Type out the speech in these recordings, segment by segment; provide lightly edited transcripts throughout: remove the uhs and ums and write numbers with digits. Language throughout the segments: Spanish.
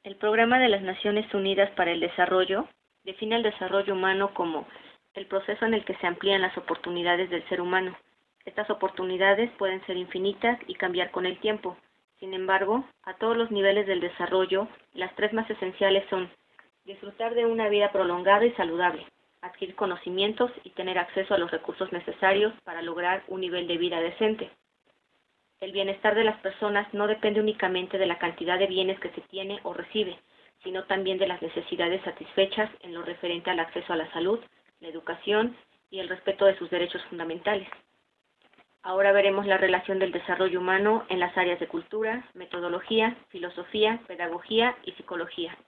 El Programa de las Naciones Unidas para el Desarrollo define el desarrollo humano como el proceso en el que se amplían las oportunidades del ser humano. Estas oportunidades pueden ser infinitas y cambiar con el tiempo. Sin embargo, a todos los niveles del desarrollo, las tres más esenciales son disfrutar de una vida prolongada y saludable, adquirir conocimientos y tener acceso a los recursos necesarios para lograr un nivel de vida decente. El bienestar de las personas no depende únicamente de la cantidad de bienes que se tiene o recibe, sino también de las necesidades satisfechas en lo referente al acceso a la salud, la educación y el respeto de sus derechos fundamentales. Ahora veremos la relación del desarrollo humano en las áreas de cultura, metodología, filosofía, pedagogía y psicología.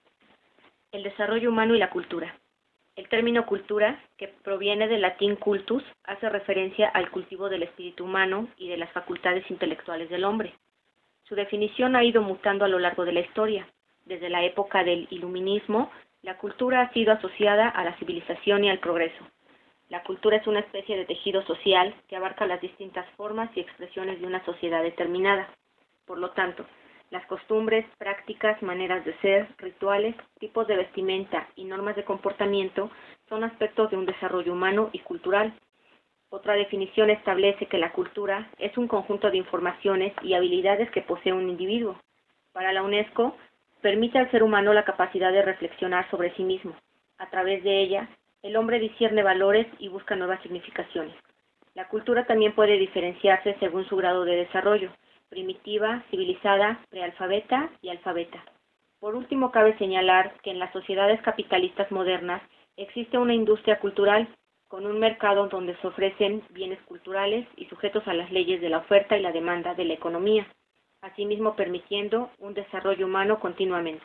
El desarrollo humano y la cultura. El término cultura, que proviene del latín cultus, hace referencia al cultivo del espíritu humano y de las facultades intelectuales del hombre. Su definición ha ido mutando a lo largo de la historia. Desde la época del iluminismo, la cultura ha sido asociada a la civilización y al progreso. La cultura es una especie de tejido social que abarca las distintas formas y expresiones de una sociedad determinada. Por lo tanto, las costumbres, prácticas, maneras de ser, rituales, tipos de vestimenta y normas de comportamiento son aspectos de un desarrollo humano y cultural. Otra definición establece que la cultura es un conjunto de informaciones y habilidades que posee un individuo. Para la UNESCO, permite al ser humano la capacidad de reflexionar sobre sí mismo. A través de ella, el hombre discierne valores y busca nuevas significaciones. La cultura también puede diferenciarse según su grado de desarrollo: primitiva, civilizada, prealfabeta y alfabeta. Por último, cabe señalar que en las sociedades capitalistas modernas existe una industria cultural con un mercado donde se ofrecen bienes culturales y sujetos a las leyes de la oferta y la demanda de la economía, asimismo permitiendo un desarrollo humano continuamente.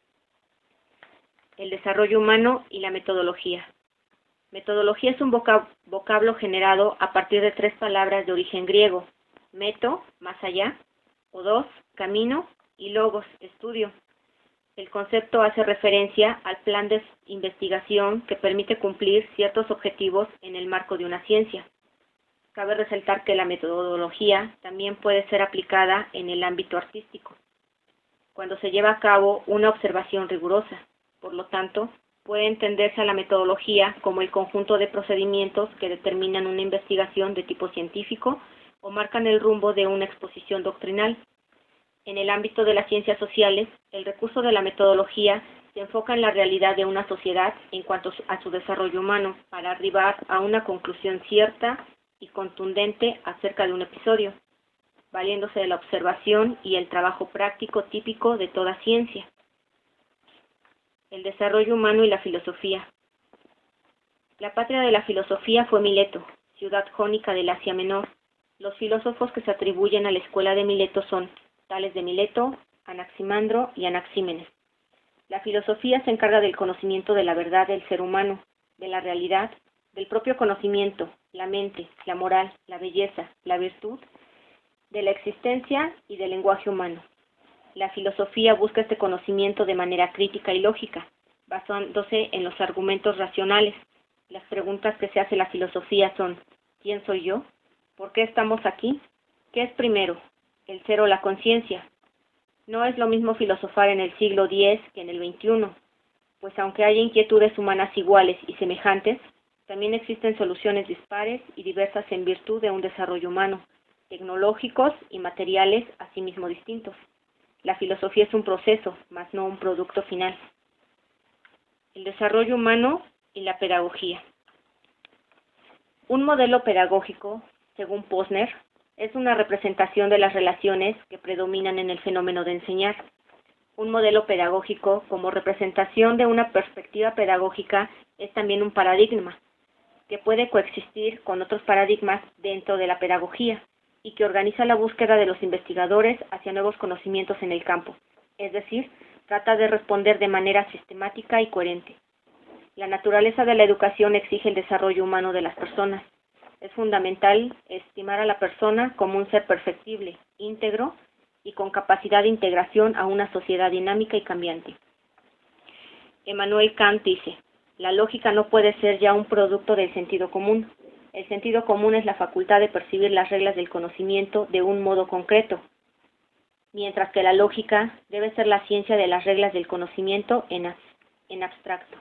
El desarrollo humano y la metodología. Metodología es un vocablo generado a partir de tres palabras de origen griego: meto, más allá, odos, camino, y logos, estudio. El concepto hace referencia al plan de investigación que permite cumplir ciertos objetivos en el marco de una ciencia. Cabe resaltar que la metodología también puede ser aplicada en el ámbito artístico, cuando se lleva a cabo una observación rigurosa. Por lo tanto, puede entenderse a la metodología como el conjunto de procedimientos que determinan una investigación de tipo científico o marcan el rumbo de una exposición doctrinal. En el ámbito de las ciencias sociales, el recurso de la metodología se enfoca en la realidad de una sociedad en cuanto a su desarrollo humano, para arribar a una conclusión cierta y contundente acerca de un episodio, valiéndose de la observación y el trabajo práctico típico de toda ciencia. El desarrollo humano y la filosofía. La patria de la filosofía fue Mileto, ciudad jónica del Asia Menor. Los filósofos que se atribuyen a la escuela de Mileto son Tales de Mileto, Anaximandro y Anaxímenes. La filosofía se encarga del conocimiento de la verdad del ser humano, de la realidad, del propio conocimiento, la mente, la moral, la belleza, la virtud, de la existencia y del lenguaje humano. La filosofía busca este conocimiento de manera crítica y lógica, basándose en los argumentos racionales. Las preguntas que se hace la filosofía son: ¿quién soy yo? ¿Por qué estamos aquí? ¿Qué es primero, el ser o la conciencia? No es lo mismo filosofar en el siglo X que en el XXI, pues aunque haya inquietudes humanas iguales y semejantes, también existen soluciones dispares y diversas en virtud de un desarrollo humano, tecnológicos y materiales asimismo distintos. La filosofía es un proceso, más no un producto final. El desarrollo humano y la pedagogía. Un modelo pedagógico, según Posner, es una representación de las relaciones que predominan en el fenómeno de enseñar. Un modelo pedagógico, como representación de una perspectiva pedagógica, es también un paradigma, que puede coexistir con otros paradigmas dentro de la pedagogía y que organiza la búsqueda de los investigadores hacia nuevos conocimientos en el campo, es decir, trata de responder de manera sistemática y coherente. La naturaleza de la educación exige el desarrollo humano de las personas. Es fundamental estimar a la persona como un ser perfectible, íntegro y con capacidad de integración a una sociedad dinámica y cambiante. Immanuel Kant dice: la lógica no puede ser ya un producto del sentido común. El sentido común es la facultad de percibir las reglas del conocimiento de un modo concreto. mientras que la lógica debe ser la ciencia de las reglas del conocimiento en abstracto.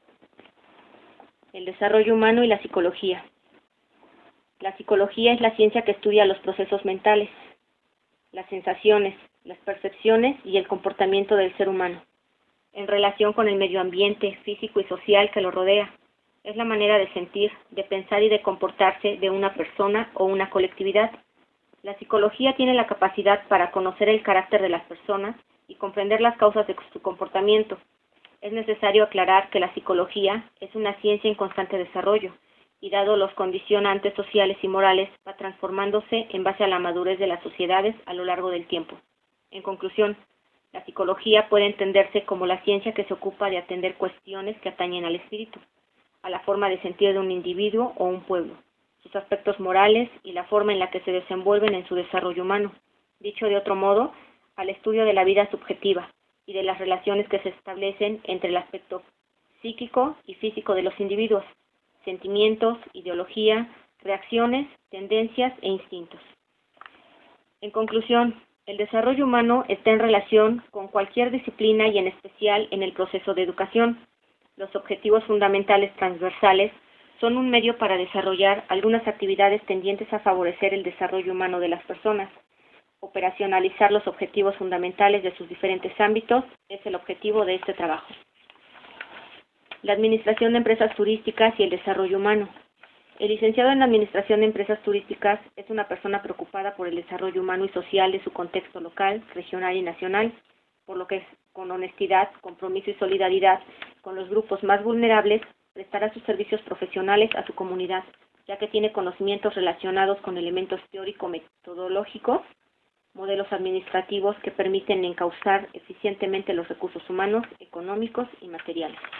El desarrollo humano y la psicología. La psicología es la ciencia que estudia los procesos mentales, las sensaciones, las percepciones y el comportamiento del ser humano, en relación con el medio ambiente físico y social que lo rodea. Es la manera de sentir, de pensar y de comportarse de una persona o una colectividad. La psicología tiene la capacidad para conocer el carácter de las personas y comprender las causas de su comportamiento. Es necesario aclarar que la psicología es una ciencia en constante desarrollo y, dado los condicionantes sociales y morales, va transformándose en base a la madurez de las sociedades a lo largo del tiempo. En conclusión, la psicología puede entenderse como la ciencia que se ocupa de atender cuestiones que atañen al espíritu, a la forma de sentir de un individuo o un pueblo, sus aspectos morales y la forma en la que se desenvuelven en su desarrollo humano. Dicho de otro modo, al estudio de la vida subjetiva y de las relaciones que se establecen entre el aspecto psíquico y físico de los individuos, sentimientos, ideología, reacciones, tendencias e instintos. En conclusión, el desarrollo humano está en relación con cualquier disciplina y en especial en el proceso de educación. Los objetivos fundamentales transversales son un medio para desarrollar algunas actividades tendientes a favorecer el desarrollo humano de las personas. Operacionalizar los objetivos fundamentales de sus diferentes ámbitos es el objetivo de este trabajo. La administración de empresas turísticas y el desarrollo humano. El licenciado en Administración de Empresas Turísticas es una persona preocupada por el desarrollo humano y social de su contexto local, regional y nacional, por lo que con honestidad, compromiso y solidaridad con los grupos más vulnerables prestará sus servicios profesionales a su comunidad, ya que tiene conocimientos relacionados con elementos teórico-metodológicos, modelos administrativos que permiten encauzar eficientemente los recursos humanos, económicos y materiales.